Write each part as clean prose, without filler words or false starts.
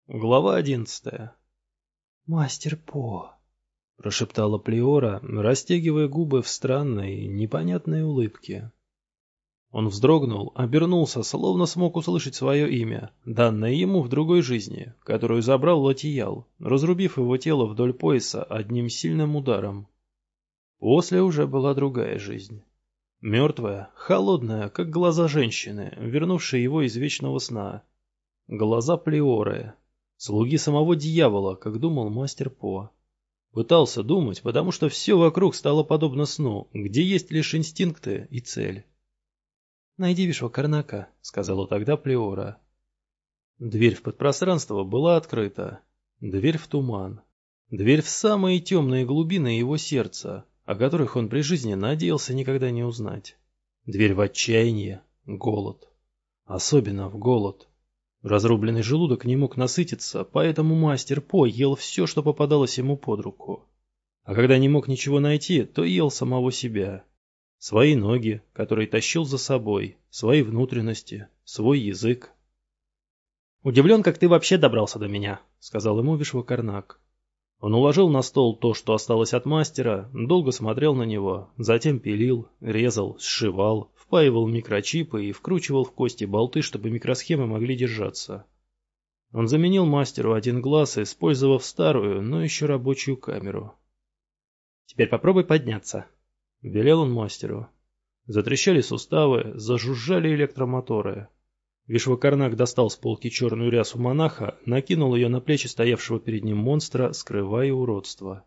Глава 11. «Мастер По», — прошептала Плеора, растягивая губы в странной, непонятной улыбке. Он вздрогнул, обернулся, словно смог услышать свое имя, данное ему в другой жизни, которую забрал Латиял, разрубив его тело вдоль пояса одним сильным ударом. После уже была другая жизнь. Мертвая, холодная, как глаза женщины, вернувшей его из вечного сна. Глаза Плеоры. Слуги самого дьявола, как думал мастер По. Пытался думать, потому что все вокруг стало подобно сну, где есть лишь инстинкты и цель. «Найди Вишвакарнака», — сказала тогда Плеора. Дверь в подпространство была открыта. Дверь в туман. Дверь в самые темные глубины его сердца, о которых он при жизни надеялся никогда не узнать. Дверь в отчаяние, голод. Особенно в голод. Разрубленный желудок не мог насытиться, поэтому мастер По ел все, что попадалось ему под руку. А когда не мог ничего найти, то ел самого себя. Свои ноги, которые тащил за собой, свои внутренности, свой язык. «Удивлен, как ты вообще добрался до меня», — сказал ему Вишвакарнак. Он уложил на стол то, что осталось от мастера, долго смотрел на него, затем пилил, резал, сшивал, впаивал микрочипы и вкручивал в кости болты, чтобы микросхемы могли держаться. Он заменил мастеру один глаз, использовав старую, но еще рабочую камеру. «Теперь попробуй подняться», — велел он мастеру. Затрещали суставы, зажужжали электромоторы. Вишвакарнак достал с полки черную рясу монаха, накинул ее на плечи стоявшего перед ним монстра, скрывая уродство.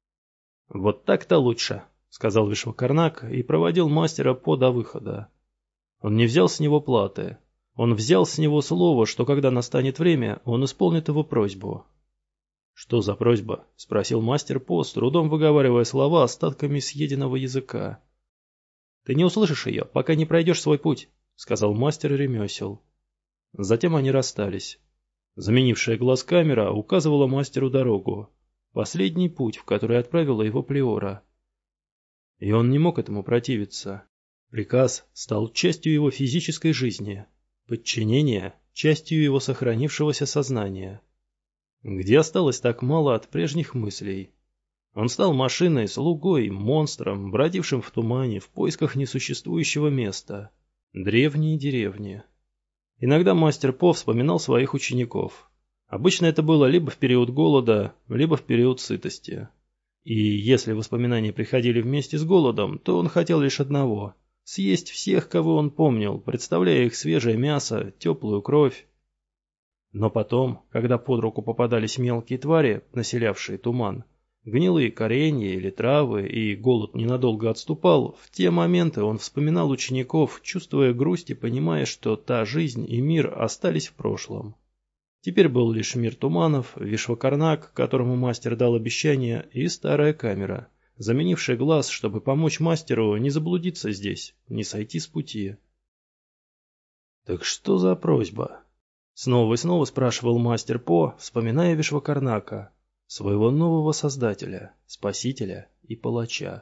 «Вот так-то лучше», — сказал Вишвакарнак и проводил мастера По до выхода. Он не взял с него платы. Он взял с него слово, что когда настанет время, он исполнит его просьбу. «Что за просьба?» — спросил мастер По, с трудом выговаривая слова остатками съеденного языка. «Ты не услышишь ее, пока не пройдешь свой путь», — сказал мастер ремесел. Затем они расстались. Заменившая глаз камера указывала мастеру дорогу. Последний путь, в который отправила его Плеора. И он не мог этому противиться. Приказ стал частью его физической жизни. Подчинение — частью его сохранившегося сознания. Где осталось так мало от прежних мыслей? Он стал машиной, слугой, монстром, бродившим в тумане в поисках несуществующего места. Древние деревни. Иногда мастер По вспоминал своих учеников. Обычно это было либо в период голода, либо в период сытости. И если воспоминания приходили вместе с голодом, то он хотел лишь одного – съесть всех, кого он помнил, представляя их свежее мясо, теплую кровь. Но потом, когда под руку попадались мелкие твари, населявшие туман, гнилые коренья или травы, и голод ненадолго отступал, в те моменты он вспоминал учеников, чувствуя грусть и понимая, что та жизнь и мир остались в прошлом. Теперь был лишь мир туманов, Вишвакарнак, которому мастер дал обещание, и старая камера, заменившая глаз, чтобы помочь мастеру не заблудиться здесь, не сойти с пути. «Так что за просьба?» Снова и снова спрашивал мастер По, вспоминая Вишвакарнака, своего нового создателя, спасителя и палача.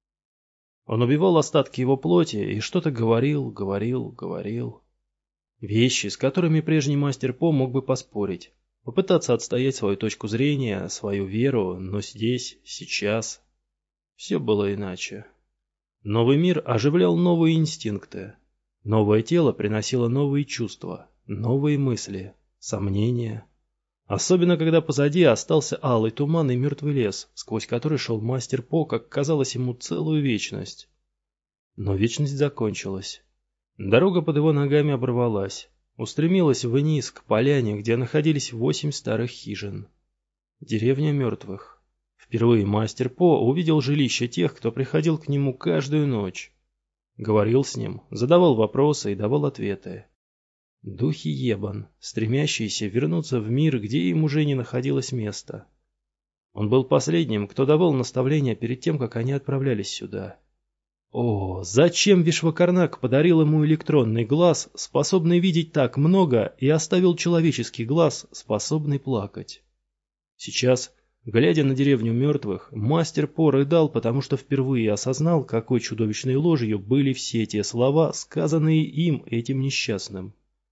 Он убивал остатки его плоти и что-то говорил. Вещи, с которыми прежний мастер По мог бы поспорить, попытаться отстоять свою точку зрения, свою веру, но здесь, сейчас, все было иначе. Новый мир оживлял новые инстинкты. Новое тело приносило новые чувства, новые мысли, сомнения. Особенно, когда позади остался алый туман и мертвый лес, сквозь который шел мастер По, как казалось ему, целую вечность. Но вечность закончилась. Дорога под его ногами оборвалась, устремилась вниз, к поляне, где находились 8 старых хижин. Деревня мертвых. Впервые мастер По увидел жилище тех, кто приходил к нему каждую ночь. Говорил с ним, задавал вопросы и давал ответы. Духи Ебан, стремящиеся вернуться в мир, где им уже не находилось места. Он был последним, кто давал наставления перед тем, как они отправлялись сюда. О, зачем Вишвакарнак подарил ему электронный глаз, способный видеть так много, и оставил человеческий глаз, способный плакать? Сейчас, глядя на деревню мертвых, мастер По рыдал, потому что впервые осознал, какой чудовищной ложью были все те слова, сказанные им, этим несчастным.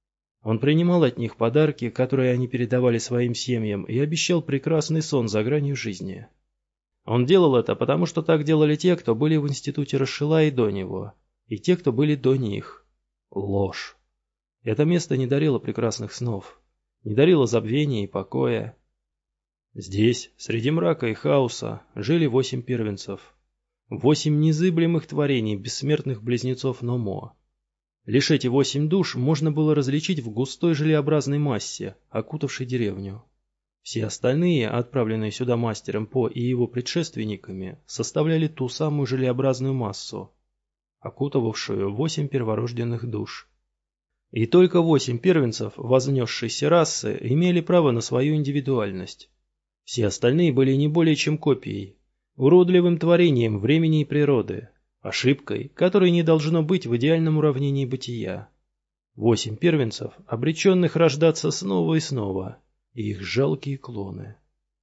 Он принимал от них подарки, которые они передавали своим семьям, и обещал прекрасный сон за гранью жизни. Он делал это, потому что так делали те, кто были в институте Рошела и до него, и те, кто были до них. Ложь. Это место не дарило прекрасных снов, не дарило забвения и покоя. Здесь, среди мрака и хаоса, жили 8 первенцев. 8 незыблемых творений бессмертных близнецов Номо. Лишь эти 8 душ можно было различить в густой желеобразной массе, окутавшей деревню. Все остальные, отправленные сюда мастером По и его предшественниками, составляли ту самую желеобразную массу, окутывавшую 8 перворожденных душ. И только 8 первенцев вознесшейся расы имели право на свою индивидуальность. Все остальные были не более чем копией, уродливым творением времени и природы, ошибкой, которой не должно быть в идеальном уравнении бытия. 8 первенцев, обреченных рождаться снова и снова, и их жалкие клоны.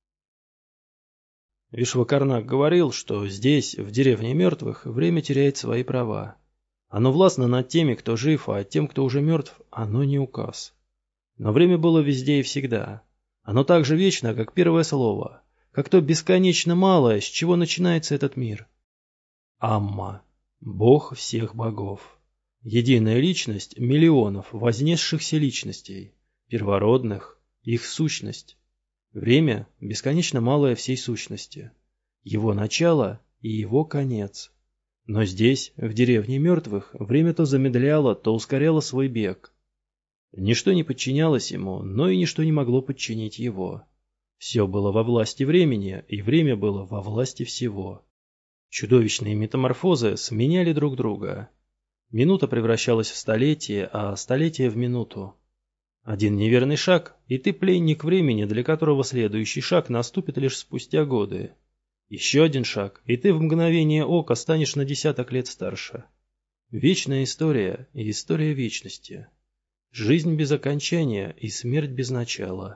Вишвакарнак говорил, что здесь, в деревне мертвых, время теряет свои права. Оно властно над теми, кто жив, а тем, кто уже мертв, оно не указ. Но время было везде и всегда. Оно так же вечно, как первое слово, как то бесконечно малое, с чего начинается этот мир. Амма, Бог всех богов. Единая личность миллионов вознесшихся личностей, первородных, их сущность. Время – бесконечно малое всей сущности. Его начало и его конец. Но здесь, в деревне мертвых, время то замедляло, то ускоряло свой бег. Ничто не подчинялось ему, но и ничто не могло подчинить его. Все было во власти времени, и время было во власти всего. Чудовищные метаморфозы сменяли друг друга. Минута превращалась в столетие, а столетие в минуту. Один неверный шаг, и ты пленник времени, для которого следующий шаг наступит лишь спустя годы. Еще один шаг, и ты в мгновение ока станешь на десяток лет старше. Вечная история и история вечности. Жизнь без окончания и смерть без начала.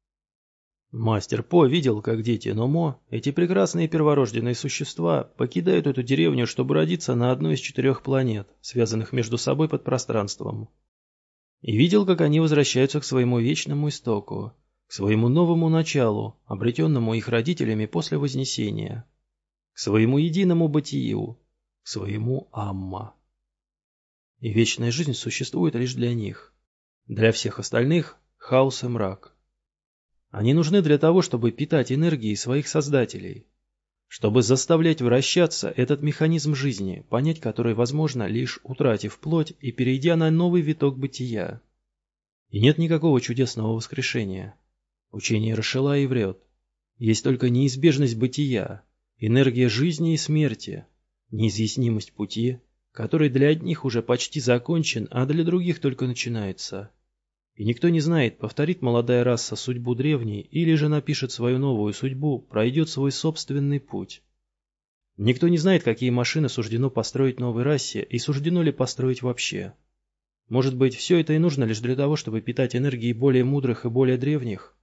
Мастер По видел, как дети Номо, эти прекрасные перворожденные существа, покидают эту деревню, чтобы родиться на одной из 4 планет, связанных между собой подпространством. И видел, как они возвращаются к своему вечному истоку, к своему новому началу, обретенному их родителями после Вознесения, к своему единому бытию, к своему Амма. И вечная жизнь существует лишь для них. Для всех остальных – хаос и мрак. Они нужны для того, чтобы питать энергией своих создателей, чтобы заставлять вращаться этот механизм жизни, понять который возможно, лишь утратив плоть и перейдя на новый виток бытия. И нет никакого чудесного воскрешения. Учение Рошела и врет. Есть только неизбежность бытия, энергия жизни и смерти, неизъяснимость пути, который для одних уже почти закончен, а для других только начинается. И никто не знает, повторит молодая раса судьбу древней или же напишет свою новую судьбу, пройдет свой собственный путь. Никто не знает, какие машины суждено построить новой расе и суждено ли построить вообще. Может быть, все это и нужно лишь для того, чтобы питать энергией более мудрых и более древних?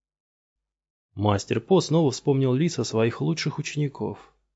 Мастер По снова вспомнил лица своих лучших учеников.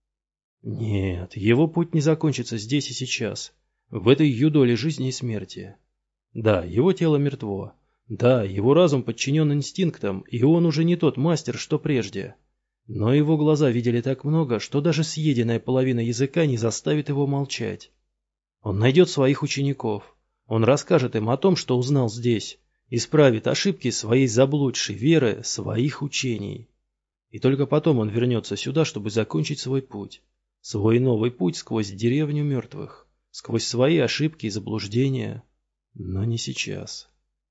Нет, его путь не закончится здесь и сейчас, в этой юдоле жизни и смерти. Да, его тело мертво. Да, его разум подчинен инстинктам, и он уже не тот мастер, что прежде. Но его глаза видели так много, что даже съеденная половина языка не заставит его молчать. Он найдет своих учеников. Он расскажет им о том, что узнал здесь, исправит ошибки своей заблудшей веры, своих учений. И только потом он вернется сюда, чтобы закончить свой путь. Свой новый путь сквозь деревню мертвых, сквозь свои ошибки и заблуждения. Но не сейчас.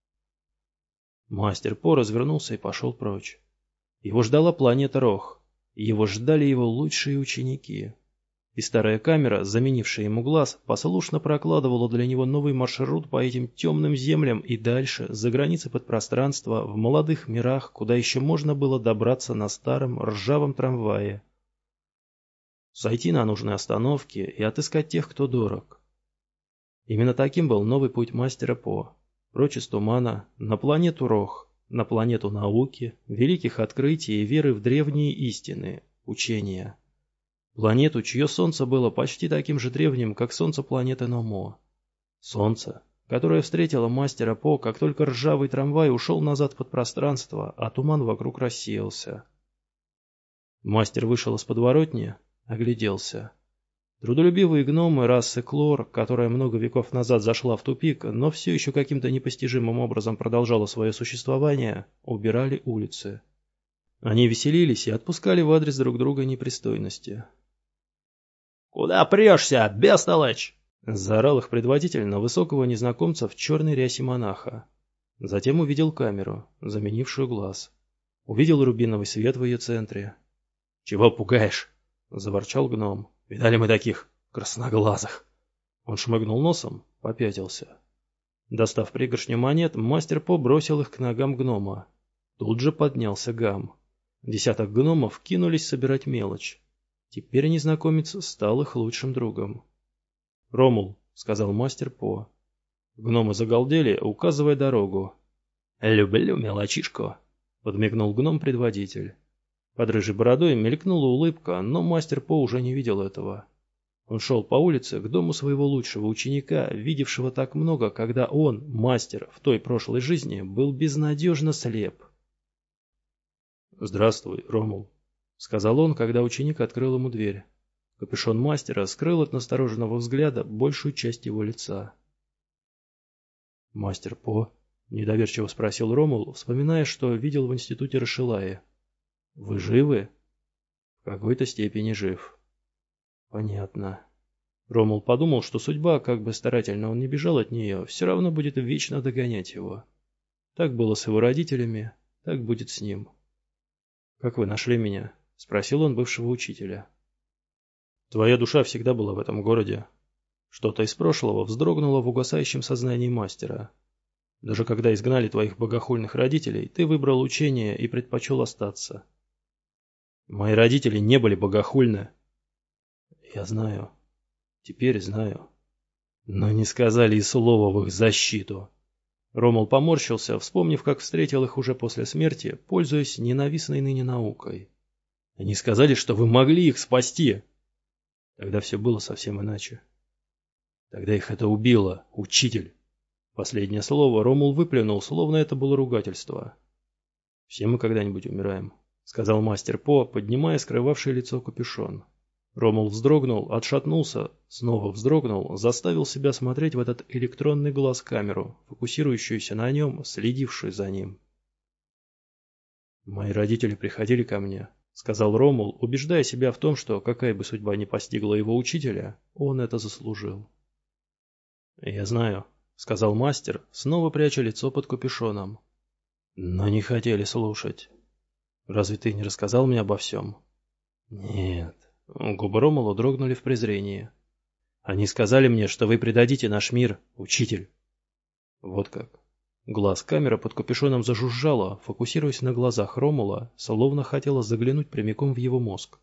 Мастер По развернулся и пошел прочь. Его ждала планета Рох. Его ждали его лучшие ученики. И старая камера, заменившая ему глаз, послушно прокладывала для него новый маршрут по этим темным землям и дальше, за границы подпространства, в молодых мирах, куда еще можно было добраться на старом ржавом трамвае. Сойти на нужной остановке и отыскать тех, кто дорог. Именно таким был новый путь мастера По. Прочь из тумана, на планету Рох, на планету науки, великих открытий и веры в древние истины, учения. Планету, чье солнце было почти таким же древним, как солнце планеты Номо. Солнце, которая встретила мастера По, как только ржавый трамвай ушел назад под пространство, а туман вокруг рассеялся. Мастер вышел из подворотни, огляделся. Трудолюбивые гномы расы Клор, которая много веков назад зашла в тупик, но все еще каким-то непостижимым образом продолжала свое существование, убирали улицы. Они веселились и отпускали в адрес друг друга непристойности. «Куда прешься, бестолочь?» — заорал их предводитель на высокого незнакомца в черной рясе монаха. Затем увидел камеру, заменившую глаз. Увидел рубиновый свет в ее центре. «Чего пугаешь?» — заворчал гном. «Видали мы таких красноглазых?» Он шмыгнул носом, попятился. Достав пригоршню монет, мастер По бросил их к ногам гнома. Тут же поднялся гам. Десяток гномов кинулись собирать мелочь. Теперь незнакомец стал их лучшим другом. «Ромул», — сказал мастер По. Гномы загалдели, указывая дорогу. «Люблю мелочишку», — подмигнул гном-предводитель. Под рыжей бородой мелькнула улыбка, но мастер По уже не видел этого. Он шел по улице к дому своего лучшего ученика, видевшего так много, когда он, мастер, в той прошлой жизни, был безнадежно слеп. «Здравствуй, Ромул», — сказал он, когда ученик открыл ему дверь. Капюшон мастера скрыл от настороженного взгляда большую часть его лица. «Мастер По?» — недоверчиво спросил Ромул, вспоминая, что видел в институте Рашилаи. «Вы живы?» «В какой-то степени жив». «Понятно». Ромул подумал, что судьба, как бы старательно он ни бежал от нее, все равно будет вечно догонять его. Так было с его родителями, так будет с ним. «Как вы нашли меня?» — спросил он бывшего учителя. «Твоя душа всегда была в этом городе». Что-то из прошлого вздрогнуло в угасающем сознании мастера. «Даже когда изгнали твоих богохульных родителей, ты выбрал учение и предпочел остаться». «Мои родители не были богохульны». «Я знаю. Теперь знаю». «Но не сказали и слова в их защиту». Ромул поморщился, вспомнив, как встретил их уже после смерти, пользуясь ненавистной ныне наукой. «Они сказали, что вы могли их спасти!» Тогда все было совсем иначе. Тогда их это убило, учитель. Последнее слово Ромул выплюнул, словно это было ругательство. «Все мы когда-нибудь умираем», — сказал мастер По, поднимая скрывавшее лицо капюшон. Ромул вздрогнул, отшатнулся, снова вздрогнул, заставил себя смотреть в этот электронный глаз-камеру, фокусирующуюся на нем, следившую за ним. «Мои родители приходили ко мне», — сказал Ромул, убеждая себя в том, что, какая бы судьба ни постигла его учителя, он это заслужил. «Я знаю», — сказал мастер, снова пряча лицо под капюшоном. «Но не хотели слушать. Разве ты не рассказал мне обо всем?» «Нет». Губы Ромула дрогнули в презрении. «Они сказали мне, что вы предадите наш мир, учитель». «Вот как». Глаз-камера под капюшоном зажужжала, фокусируясь на глазах Ромула, словно хотела заглянуть прямиком в его мозг.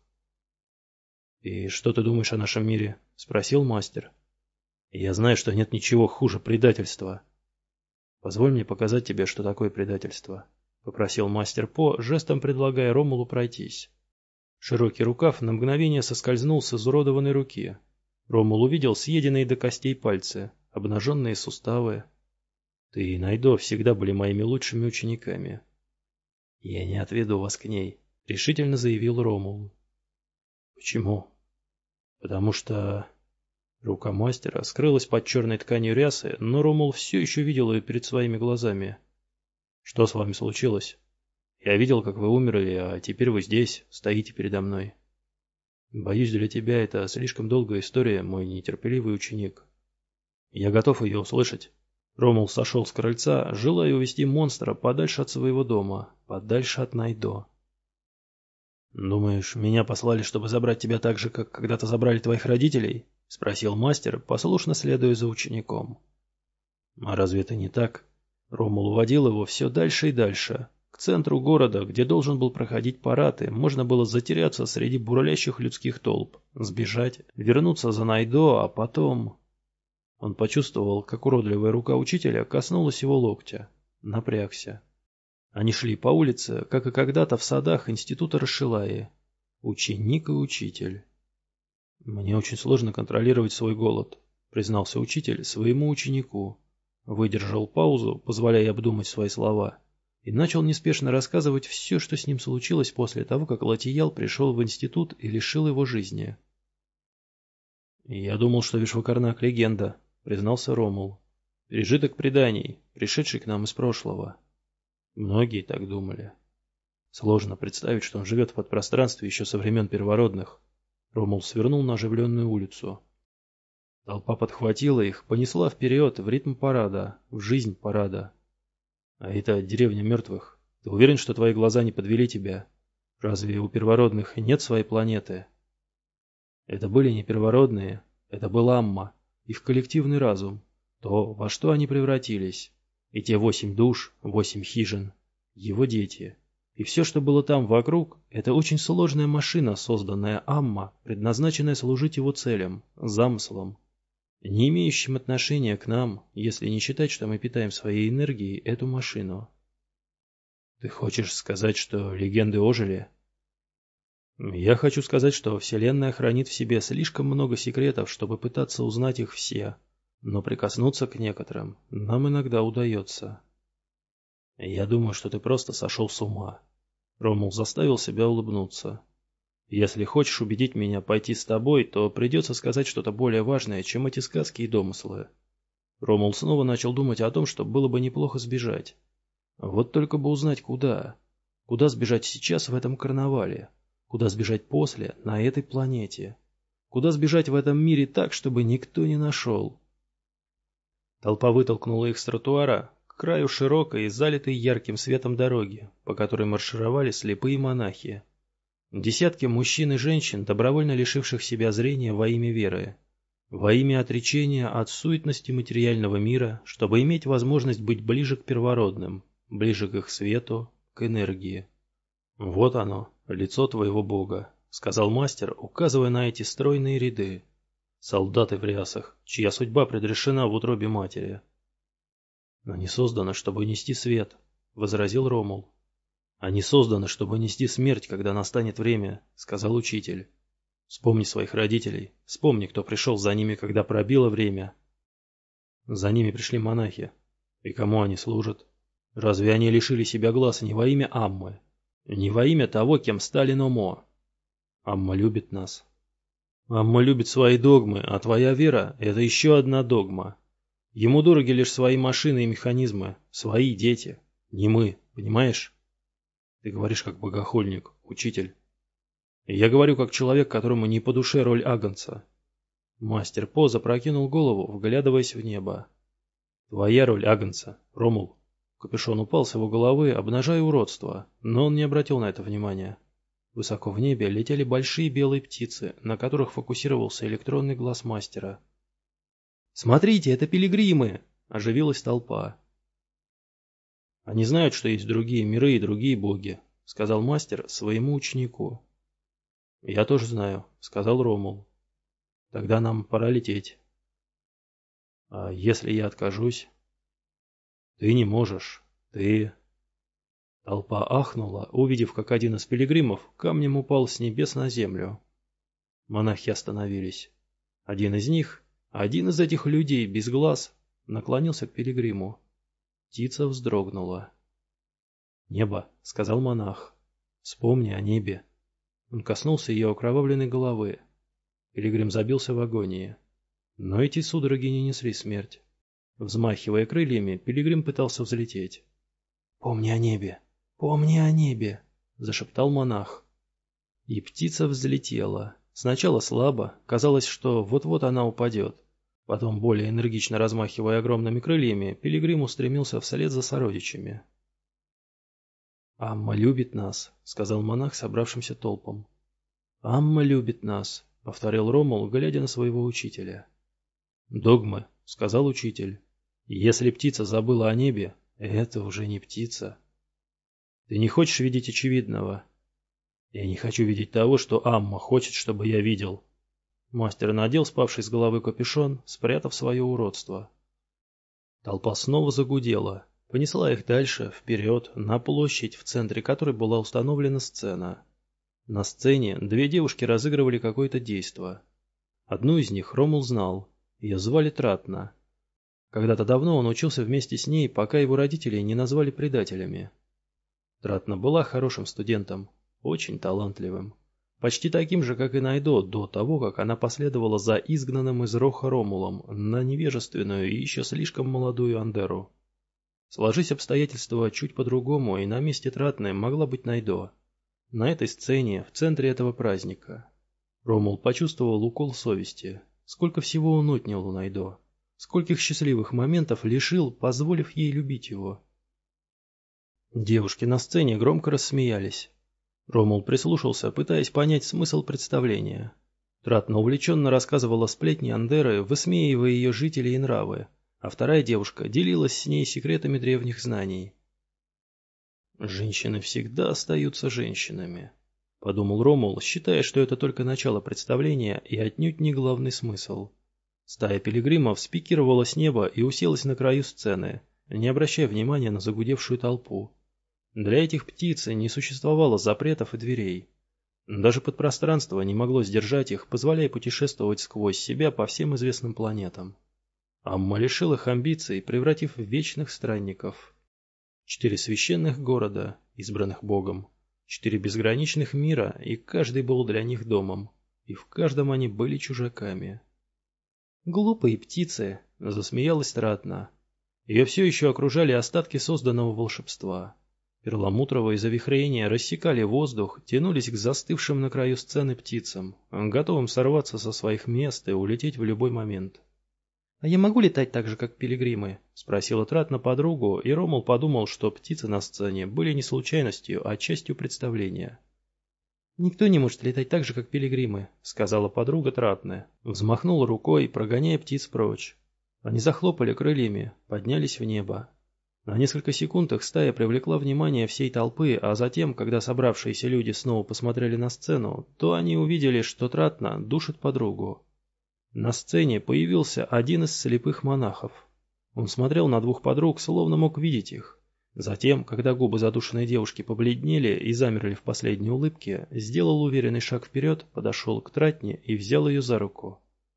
«И что ты думаешь о нашем мире?» — спросил мастер. «Я знаю, что нет ничего хуже предательства». «Позволь мне показать тебе, что такое предательство», — попросил мастер По, жестом предлагая Ромулу пройтись. Широкий рукав на мгновение соскользнул с изуродованной руки. Ромул увидел съеденные до костей пальцы, обнаженные суставы. «Ты и Найдо всегда были моими лучшими учениками». «Я не отведу вас к ней», — решительно заявил Ромул. «Почему?» «Потому что...» Рука мастера скрылась под черной тканью рясы, но Ромул все еще видел ее перед своими глазами. «Что с вами случилось?» «Я видел, как вы умерли, а теперь вы здесь, стоите передо мной». «Боюсь, для тебя это слишком долгая история, мой нетерпеливый ученик». «Я готов ее услышать». Ромул сошел с крыльца, желая увести монстра подальше от своего дома, подальше от Найдо. «Думаешь, меня послали, чтобы забрать тебя так же, как когда-то забрали твоих родителей?» — спросил мастер, послушно следуя за учеником. «А разве это не так?» Ромул уводил его все дальше и дальше. К центру города, где должен был проходить парад, и можно было затеряться среди бурлящих людских толп, сбежать, вернуться за Найдо, а потом... Он почувствовал, как уродливая рука учителя коснулась его локтя. Напрягся. Они шли по улице, как и когда-то в садах института Рашилаи. Ученик и учитель. «Мне очень сложно контролировать свой голод», — признался учитель своему ученику. Выдержал паузу, позволяя обдумать свои слова, и начал неспешно рассказывать все, что с ним случилось после того, как Латиял пришел в институт и лишил его жизни. «Я думал, что Вишвакарнак — легенда», — признался Ромул. «Пережиток преданий, пришедший к нам из прошлого. Многие так думали. Сложно представить, что он живет в подпространстве еще со времен первородных». Ромул свернул на оживленную улицу. Толпа подхватила их, понесла вперед, в ритм парада, в жизнь парада. «А это деревня мертвых. Ты уверен, что твои глаза не подвели тебя? Разве у первородных нет своей планеты?» Это были не первородные, это был Амма, их коллективный разум, то, во что они превратились. И те 8 душ, 8 хижин, его дети. И все, что было там вокруг, это очень сложная машина, созданная Амма, предназначенная служить его целям, замыслам, не имеющим отношения к нам, если не считать, что мы питаем своей энергией эту машину. Ты хочешь сказать, что легенды ожили? Я хочу сказать, что Вселенная хранит в себе слишком много секретов, чтобы пытаться узнать их все, но прикоснуться к некоторым нам иногда удается. Я думаю, что ты просто сошел с ума. Ромул заставил себя улыбнуться. Если хочешь убедить меня пойти с тобой, то придется сказать что-то более важное, чем эти сказки и домыслы. Ромул снова начал думать о том, что было бы неплохо сбежать. Вот только бы узнать куда. Куда сбежать сейчас в этом карнавале? Куда сбежать после, на этой планете? Куда сбежать в этом мире так, чтобы никто не нашел? Толпа вытолкнула их с тротуара к краю широкой и залитой ярким светом дороги, по которой маршировали слепые монахи. Десятки мужчин и женщин, добровольно лишивших себя зрения во имя веры, во имя отречения от суетности материального мира, чтобы иметь возможность быть ближе к первородным, ближе к их свету, к энергии. «Вот оно, лицо твоего бога», — сказал мастер, указывая на эти стройные ряды. «Солдаты в рясах, чья судьба предрешена в утробе матери». «Они созданы, чтобы нести свет», — возразил Ромул. «Они созданы, чтобы нести смерть, когда настанет время», — сказал учитель. «Вспомни своих родителей, вспомни, кто пришел за ними, когда пробило время». За ними пришли монахи. И кому они служат? Разве они лишили себя глаз не во имя Аммы? Не во имя того, кем стали Номо? Амма любит нас. Амма любит свои догмы, а твоя вера — это еще одна догма. Ему дороги лишь свои машины и механизмы, свои дети, не мы, понимаешь? Ты говоришь как богохульник, учитель. И я говорю как человек, которому не по душе роль агнца. Мастер По запрокинул голову, вглядываясь в небо. Твоя роль агнца, Ромул. Капюшон упал с его головы, обнажая уродство, но он не обратил на это внимания. Высоко в небе летели большие белые птицы, на которых фокусировался электронный глаз мастера. «Смотрите, это пилигримы!» – оживилась толпа. «Они знают, что есть другие миры и другие боги», — сказал мастер своему ученику. «Я тоже знаю», — сказал Ромул. «Тогда нам пора лететь». «А если я откажусь?» «Ты не можешь. Ты...» Толпа ахнула, увидев, как один из пилигримов камнем упал с небес на землю. Монахи остановились. Один из этих людей без глаз, наклонился к пилигриму. Птица вздрогнула. «Небо», — сказал монах. «Вспомни о небе». Он коснулся ее окровавленной головы. Пилигрим забился в агонии. Но эти судороги не несли смерть. Взмахивая крыльями, пилигрим пытался взлететь. «Помни о небе! Помни о небе!» — зашептал монах. И птица взлетела. Сначала слабо, казалось, что вот-вот она упадет. Потом, более энергично размахивая огромными крыльями, пилигрим устремился вслед за сородичами. «Амма любит нас», — сказал монах собравшимся толпам. «Амма любит нас», — повторил Ромул, глядя на своего учителя. «Догмы», — сказал учитель. «Если птица забыла о небе, это уже не птица». «Ты не хочешь видеть очевидного?» «Я не хочу видеть того, что Амма хочет, чтобы я видел». Мастер надел спавший с головы капюшон, спрятав свое уродство. Толпа снова загудела, понесла их дальше, вперед, на площадь, в центре которой была установлена сцена. На сцене две девушки разыгрывали какое-то действо. Одну из них Ромул знал, ее звали Тратна. Когда-то давно он учился вместе с ней, пока его родители не назвали предателями. Тратна была хорошим студентом, очень талантливым. Почти таким же, как и Найдо, до того, как она последовала за изгнанным из Роха Ромулом на невежественную и еще слишком молодую Андеру. Сложись обстоятельства чуть по-другому, и на месте Тратны могла быть Найдо. На этой сцене, в центре этого праздника. Ромул почувствовал укол совести. Сколько всего он отнял у Найдо. Скольких счастливых моментов лишил, позволив ей любить его. Девушки на сцене громко рассмеялись. Ромул прислушался, пытаясь понять смысл представления. Тратна увлеченно рассказывала сплетни Андеры, высмеивая ее жителей и нравы, а вторая девушка делилась с ней секретами древних знаний. «Женщины всегда остаются женщинами», — подумал Ромул, считая, что это только начало представления и отнюдь не главный смысл. Стая пилигримов спикировала с неба и уселась на краю сцены, не обращая внимания на загудевшую толпу. Для этих птиц не существовало запретов и дверей. Даже подпространство не могло сдержать их, позволяя путешествовать сквозь себя по всем известным планетам. Амма лишил их амбиций, превратив в вечных странников. 4 священных города, избранных Богом, 4 безграничных мира, и каждый был для них домом, и в каждом они были чужаками. «Глупые птицы!» — засмеялась Тратна. Ее все еще окружали остатки созданного волшебства. Перламутровые завихрения рассекали воздух, тянулись к застывшим на краю сцены птицам, готовым сорваться со своих мест и улететь в любой момент. «А я могу летать так же, как пилигримы?» — спросила Тратна подругу, и Ромул подумал, что птицы на сцене были не случайностью, а частью представления. «Никто не может летать так же, как пилигримы», — сказала подруга Тратны. Взмахнула рукой, прогоняя птиц прочь. Они захлопали крыльями, поднялись в небо. На несколько секунд их стая привлекла внимание всей толпы, а затем, когда собравшиеся люди снова посмотрели на сцену, то они увидели, что Тратна душит подругу. На сцене появился один из слепых монахов. Он смотрел на двух подруг, словно мог видеть их. Затем, когда губы задушенной девушки побледнели и замерли в последней улыбке, сделал уверенный шаг вперед, подошел к Тратне и взял ее за руку.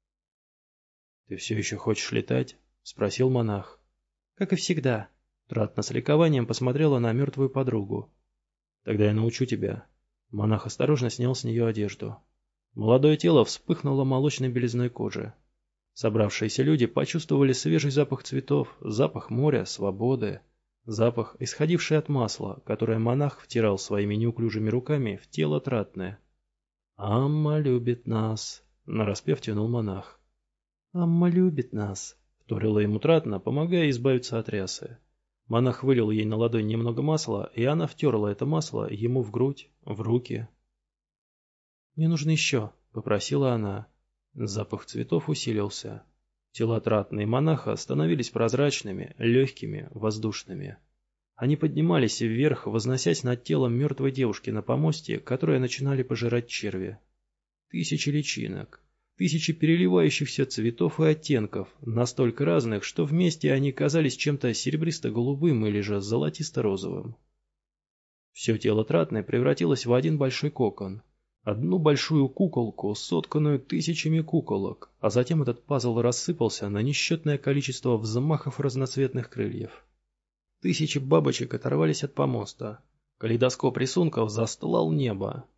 «Ты все еще хочешь летать?» — спросил монах. «Как и всегда». Тратна с ликованием посмотрела на мертвую подругу. «Тогда я научу тебя». Монах осторожно снял с нее одежду. Молодое тело вспыхнуло молочной белизной кожи. Собравшиеся люди почувствовали свежий запах цветов, запах моря, свободы, запах, исходивший от масла, которое монах втирал своими неуклюжими руками в тело Тратны. «Амма любит нас», — нараспев тянул монах. «Амма любит нас», — вторила ему Тратна, помогая избавиться от рясы. Монах вылил ей на ладонь немного масла, и она втерла это масло ему в грудь, в руки. «Мне нужно еще», — попросила она. Запах цветов усилился. Тела Тратны и монаха становились прозрачными, легкими, воздушными. Они поднимались вверх, возносясь над телом мертвой девушки на помосте, которые начинали пожирать черви. Тысячи личинок. Тысячи переливающихся цветов и оттенков, настолько разных, что вместе они казались чем-то серебристо-голубым или же золотисто-розовым. Все тело Тратны превратилось в один большой кокон, одну большую куколку, сотканную тысячами куколок, а затем этот пазл рассыпался на несчетное количество взмахов разноцветных крыльев. Тысячи бабочек оторвались от помоста. Калейдоскоп рисунков застлал небо.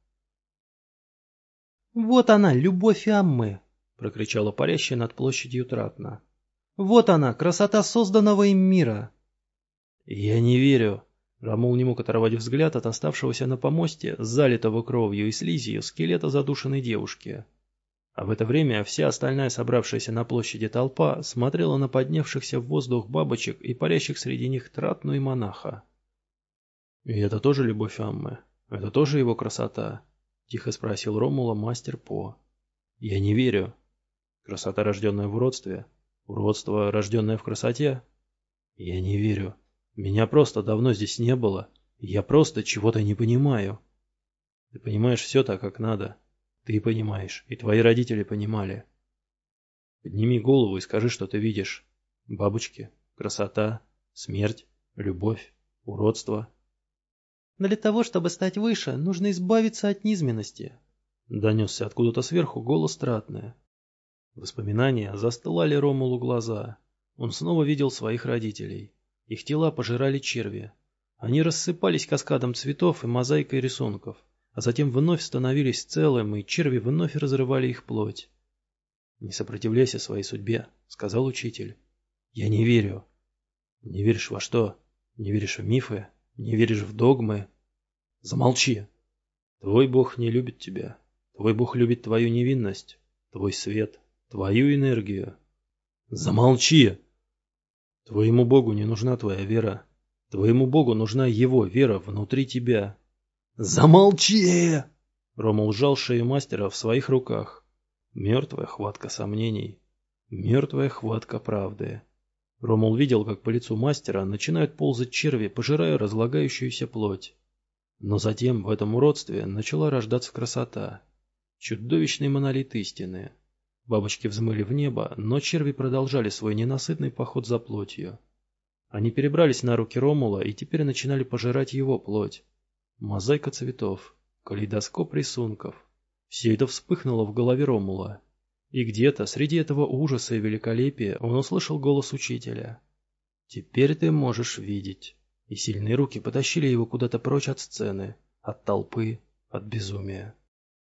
«Вот она, любовь Аммы!» — прокричала парящая над площадью Тратна. «Вот она, красота созданного им мира!» «Я не верю!» Ромул не мог оторвать взгляд от оставшегося на помосте, залитого кровью и слизью, скелета задушенной девушки. А в это время вся остальная собравшаяся на площади толпа смотрела на поднявшихся в воздух бабочек и парящих среди них Тратну и монаха. «И это тоже любовь Аммы? Это тоже его красота?» — тихо спросил Ромула мастер По. «Я не верю. Красота, рожденная в уродстве? Уродство, рожденное в красоте? Я не верю. Меня просто давно здесь не было. Я просто чего-то не понимаю. Ты понимаешь все так, как надо. Ты понимаешь, и твои родители понимали. Подними голову и скажи, что ты видишь. Бабочки, красота, смерть, любовь, уродство». «Для того, чтобы стать выше, нужно избавиться от низменности», — донесся откуда-то сверху голос Тратны. Воспоминания застылали Ромулу глаза. Он снова видел своих родителей. Их тела пожирали черви. Они рассыпались каскадом цветов и мозаикой рисунков, а затем вновь становились целым, и черви вновь разрывали их плоть. «Не сопротивляйся своей судьбе», — сказал учитель. «Я не верю». «Не веришь во что? Не веришь в мифы? Не веришь в догмы?» «Замолчи! Твой Бог не любит тебя. Твой Бог любит твою невинность, твой свет, твою энергию». «Замолчи! Твоему Богу не нужна твоя вера. Твоему Богу нужна его вера внутри тебя». «Замолчи!» Ромул сжал шею мастера в своих руках. Мертвая хватка сомнений, мертвая хватка правды. Ромул видел, как по лицу мастера начинают ползать черви, пожирая разлагающуюся плоть. Но затем в этом уродстве начала рождаться красота. Чудовищный монолит истины. Бабочки взмыли в небо, но черви продолжали свой ненасытный поход за плотью. Они перебрались на руки Ромула и теперь начинали пожирать его плоть. Мозаика цветов, калейдоскоп рисунков. Все это вспыхнуло в голове Ромула. И где-то среди этого ужаса и великолепия он услышал голос учителя. «Теперь ты можешь видеть». И сильные руки потащили его куда-то прочь от сцены, от толпы, от безумия.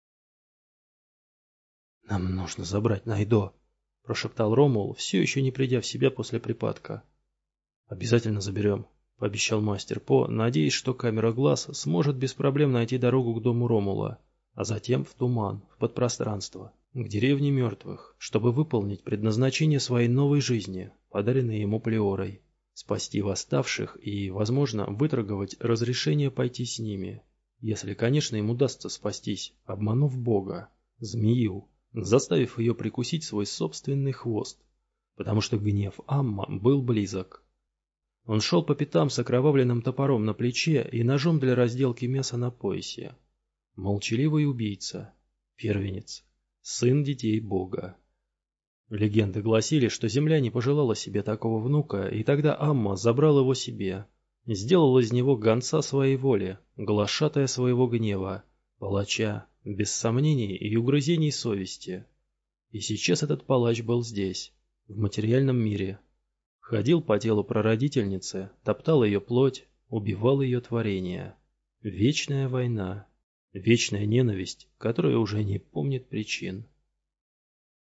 «Нам нужно забрать Найдо», — прошептал Ромул, все еще не придя в себя после припадка. «Обязательно заберем», — пообещал мастер По, надеясь, что камера глаз сможет без проблем найти дорогу к дому Ромула, а затем в туман, в подпространство, к деревне мертвых, чтобы выполнить предназначение своей новой жизни, подаренной ему Плеорой, спасти восставших и, возможно, выторговать разрешение пойти с ними, если, конечно, им удастся спастись, обманув Бога, змею, заставив ее прикусить свой собственный хвост, потому что гнев Амма был близок. Он шел по пятам с окровавленным топором на плече и ножом для разделки мяса на поясе. Молчаливый убийца, первенец, сын детей Бога. Легенды гласили, что земля не пожелала себе такого внука, и тогда Амма забрал его себе, сделал из него гонца своей воли, глашатая своего гнева, палача, без сомнений и угрызений совести. И сейчас этот палач был здесь, в материальном мире. Ходил по телу прародительницы, топтал ее плоть, убивал ее творение. Вечная война, вечная ненависть, которая уже не помнит причин.